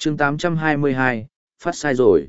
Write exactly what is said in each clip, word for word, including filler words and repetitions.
chương tám trăm hai mươi hai, phát sai rồi.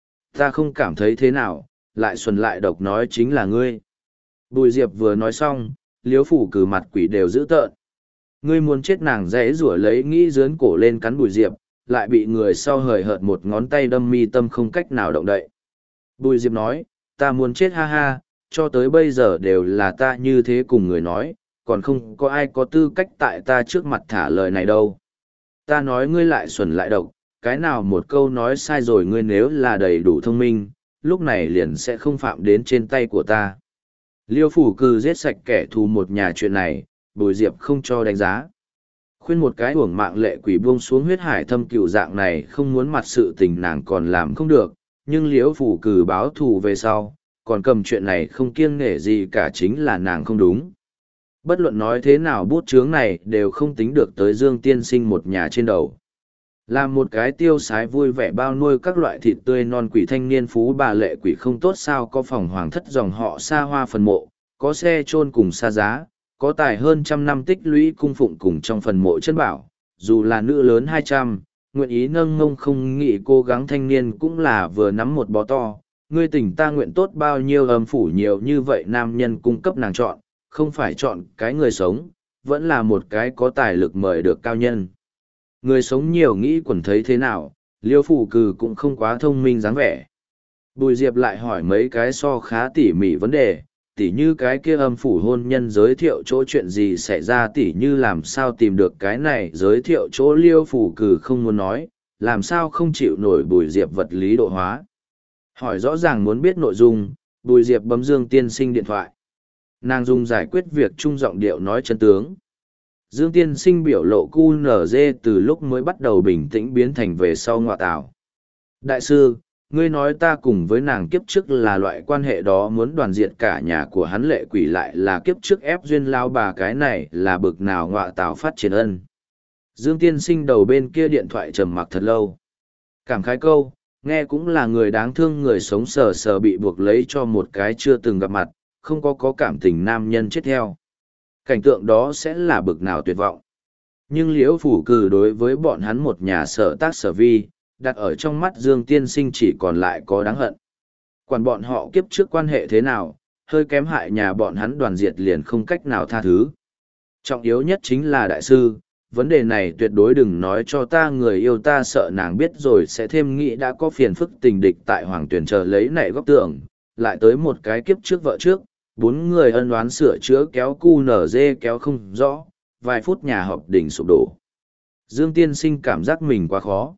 Ta không cảm thấy thế nào, lại xuẩn lại độc nói chính là ngươi. Bùi Diệp vừa nói xong, liếu phủ cử mặt quỷ đều dữ tợn. Ngươi muốn chết nàng dễ rủa lấy nghĩ dướn cổ lên cắn Bùi Diệp, lại bị người sau hời hợt một ngón tay đâm mi tâm không cách nào động đậy. Bùi Diệp nói, ta muốn chết ha ha, cho tới bây giờ đều là ta như thế cùng người nói, còn không có ai có tư cách tại ta trước mặt thả lời này đâu. Ta nói ngươi lại xuẩn lại độc, cái nào một câu nói sai rồi ngươi nếu là đầy đủ thông minh, lúc này liền sẽ không phạm đến trên tay của ta. Liêu phủ cư giết sạch kẻ thù một nhà chuyện này, Bùi Diệp không cho đánh giá. Khuyên một cái uổng mạng lệ quỷ buông xuống huyết hải thâm cựu dạng này không muốn mặt sự tình nàng còn làm không được, nhưng liễu phủ cử báo thù về sau, còn cầm chuyện này không kiêng nể gì cả chính là nàng không đúng. Bất luận nói thế nào bút chướng này đều không tính được tới Dương Tiên Sinh một nhà trên đầu. Làm một cái tiêu sái vui vẻ bao nuôi các loại thịt tươi non quỷ thanh niên phú bà lệ quỷ không tốt sao có phòng hoàng thất dòng họ xa hoa phần mộ, có xe chôn cùng xa giá, có tài hơn trăm năm tích lũy cung phụng cùng trong phần mộ chân bảo, dù là nữ lớn hai trăm, nguyện ý nâng ngông không nghĩ cố gắng thanh niên cũng là vừa nắm một bó to, ngươi tỉnh ta nguyện tốt bao nhiêu âm phủ nhiều như vậy nam nhân cung cấp nàng chọn, không phải chọn cái người sống, vẫn là một cái có tài lực mời được cao nhân. Người sống nhiều nghĩ quẩn thấy thế nào, liêu phủ cừ cũng không quá thông minh dáng vẻ. Bùi Diệp lại hỏi mấy cái so khá tỉ mỉ vấn đề, tỉ như cái kia âm phủ hôn nhân giới thiệu chỗ chuyện gì xảy ra, tỉ như làm sao tìm được cái này giới thiệu chỗ liêu phủ cừ không muốn nói, làm sao không chịu nổi Bùi Diệp vật lý độ hóa. Hỏi rõ ràng muốn biết nội dung, Bùi Diệp bấm Dương Tiên Sinh điện thoại. Nàng dùng giải quyết việc trung giọng điệu nói chân tướng. Dương Tiên Sinh biểu lộ cu nở dê từ lúc mới bắt đầu bình tĩnh biến thành về sau ngọa tảo. Đại sư, ngươi nói ta cùng với nàng kiếp trước là loại quan hệ đó muốn đoàn diệt cả nhà của hắn lệ quỷ lại là kiếp trước ép duyên lao bà cái này là bực nào ngọa tảo phát triển ân. Dương Tiên Sinh đầu bên kia điện thoại trầm mặc thật lâu. Cảm khái câu, nghe cũng là người đáng thương người sống sờ sờ bị buộc lấy cho một cái chưa từng gặp mặt, không có có cảm tình nam nhân chết theo. Cảnh tượng đó sẽ là bực nào tuyệt vọng. Nhưng liễu phủ cử đối với bọn hắn một nhà sở tác sở vi, đặt ở trong mắt Dương Tiên Sinh chỉ còn lại có đáng hận. Quản bọn họ kiếp trước quan hệ thế nào, hơi kém hại nhà bọn hắn đoàn diệt liền không cách nào tha thứ. Trọng yếu nhất chính là đại sư, vấn đề này tuyệt đối đừng nói cho ta người yêu ta sợ nàng biết rồi sẽ thêm nghĩ đã có phiền phức tình địch tại hoàng tuyển chờ lấy nảy góc tưởng, lại tới một cái kiếp trước vợ trước, bốn người ân oán sửa chữa kéo cu nở dê kéo không rõ, vài phút nhà họp đỉnh sụp đổ. Dương Tiên Sinh cảm giác mình quá khó.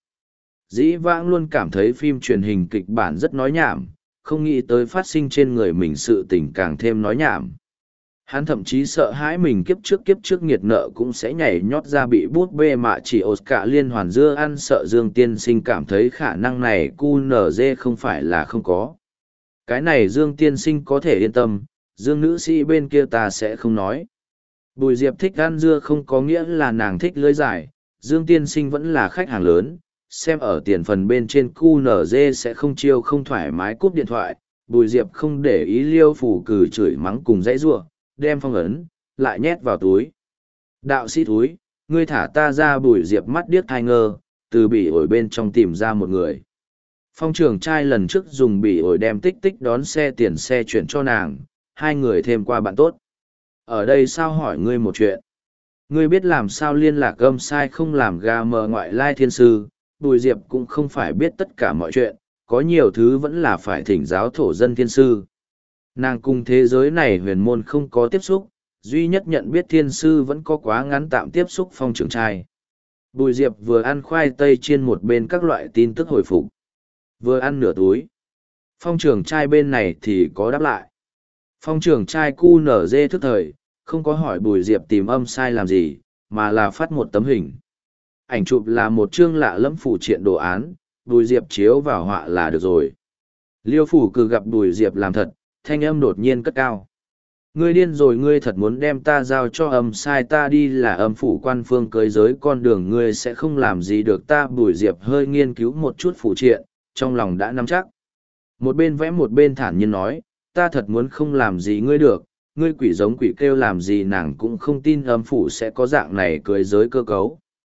Dĩ vãng luôn cảm thấy phim truyền hình kịch bản rất nói nhảm, không nghĩ tới phát sinh trên người mình sự tình càng thêm nói nhảm. Hắn thậm chí sợ hãi mình kiếp trước kiếp trước nghiệt nợ cũng sẽ nhảy nhót ra bị bút bê mạ chỉ Oscar liên hoàn dưa ăn, sợ Dương Tiên Sinh cảm thấy khả năng này cu nở dê không phải là không có. Cái này Dương Tiên Sinh có thể yên tâm, Dương nữ sĩ bên kia ta sẽ không nói. Bùi Diệp thích ăn dưa không có nghĩa là nàng thích lưỡi dài, Dương Tiên Sinh vẫn là khách hàng lớn, xem ở tiền phần bên trên cu nở dê sẽ không chiêu không thoải mái cúp điện thoại. Bùi Diệp không để ý liêu phủ cử chửi mắng cùng dãy giụa, đem phong ấn, lại nhét vào túi. Đạo sĩ túi, ngươi thả ta ra. Bùi Diệp mắt điếc thai ngơ, từ bỉ ổi bên trong tìm ra một người. Phong trưởng trai lần trước dùng bỉ ổi đem tích tích đón xe tiền xe chuyển cho nàng, hai người thêm qua bạn tốt. Ở đây sao hỏi ngươi một chuyện? Ngươi biết làm sao liên lạc âm sai không làm ga mờ ngoại lai thiên sư? Bùi Diệp cũng không phải biết tất cả mọi chuyện, có nhiều thứ vẫn là phải thỉnh giáo thổ dân thiên sư. Nàng cùng thế giới này huyền môn không có tiếp xúc, duy nhất nhận biết thiên sư vẫn có quá ngắn tạm tiếp xúc phong trưởng trai. Bùi Diệp vừa ăn khoai tây chiên một bên các loại tin tức hồi phục. Vừa ăn nửa túi. Phong trưởng trai bên này thì có đáp lại. Phong trưởng trai cu nở dê thức thời, không có hỏi Bùi Diệp tìm âm sai làm gì, mà là phát một tấm hình. Ảnh chụp là một chương lạ lẫm phụ triện đồ án, Bùi Diệp chiếu vào họa là được rồi. Liêu phủ cử gặp Bùi Diệp làm thật, thanh âm đột nhiên cất cao. Ngươi điên rồi, ngươi thật muốn đem ta giao cho âm sai ta đi là âm phủ quan phương cưới giới con đường ngươi sẽ không làm gì được ta. Bùi Diệp hơi nghiên cứu một chút phụ triện, trong lòng đã nắm chắc. Một bên vẽ một bên thản nhiên nói, ta thật muốn không làm gì ngươi được, ngươi quỷ giống quỷ kêu làm gì nàng cũng không tin âm phủ sẽ có dạng này cưới giới cơ cấu.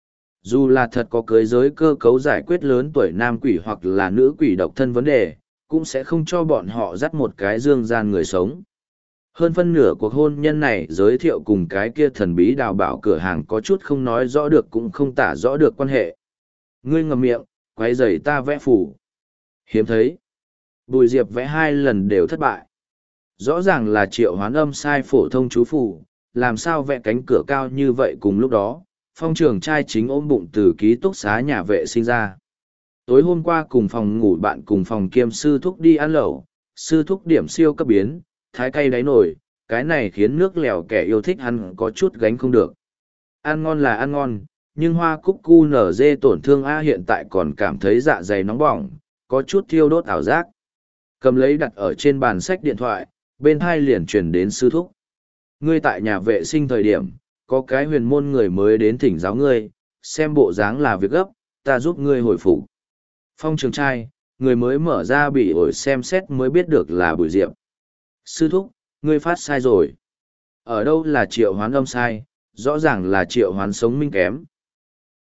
Dù là thật có cưới giới cơ cấu giải quyết lớn tuổi nam quỷ hoặc là nữ quỷ độc thân vấn đề, cũng sẽ không cho bọn họ dắt một cái dương gian người sống. Hơn phân nửa cuộc hôn nhân này giới thiệu cùng cái kia thần bí đào bảo cửa hàng có chút không nói rõ được cũng không tả rõ được quan hệ. Ngươi ngậm miệng, quay giày ta vẽ phủ. Hiếm thấy. Bùi Diệp vẽ hai lần đều thất bại. Rõ ràng là triệu hoán âm sai phổ thông chú phủ, làm sao vẽ cánh cửa cao như vậy cùng lúc đó, phong trường trai chính ôm bụng từ ký túc xá nhà vệ sinh ra. Tối hôm qua cùng phòng ngủ bạn cùng phòng kiêm sư thúc đi ăn lẩu, sư thúc điểm siêu cấp biến, thái cay đáy nổi, cái này khiến nước lèo kẻ yêu thích hắn có chút gánh không được. Ăn ngon là ăn ngon, nhưng hoa cúc cu nở dê tổn thương A hiện tại còn cảm thấy dạ dày nóng bỏng, có chút thiêu đốt ảo giác. Cầm lấy đặt ở trên bàn sách điện thoại, bên hai liền truyền đến sư thúc. Ngươi tại nhà vệ sinh thời điểm, có cái huyền môn người mới đến thỉnh giáo ngươi, xem bộ dáng là việc gấp, ta giúp ngươi hồi phục. Phong trường trai, người mới mở ra bị ổi xem xét mới biết được là Bùi Diệp. Sư thúc, ngươi phát sai rồi. Ở đâu là triệu hoán âm sai, rõ ràng là triệu hoán sống minh kém.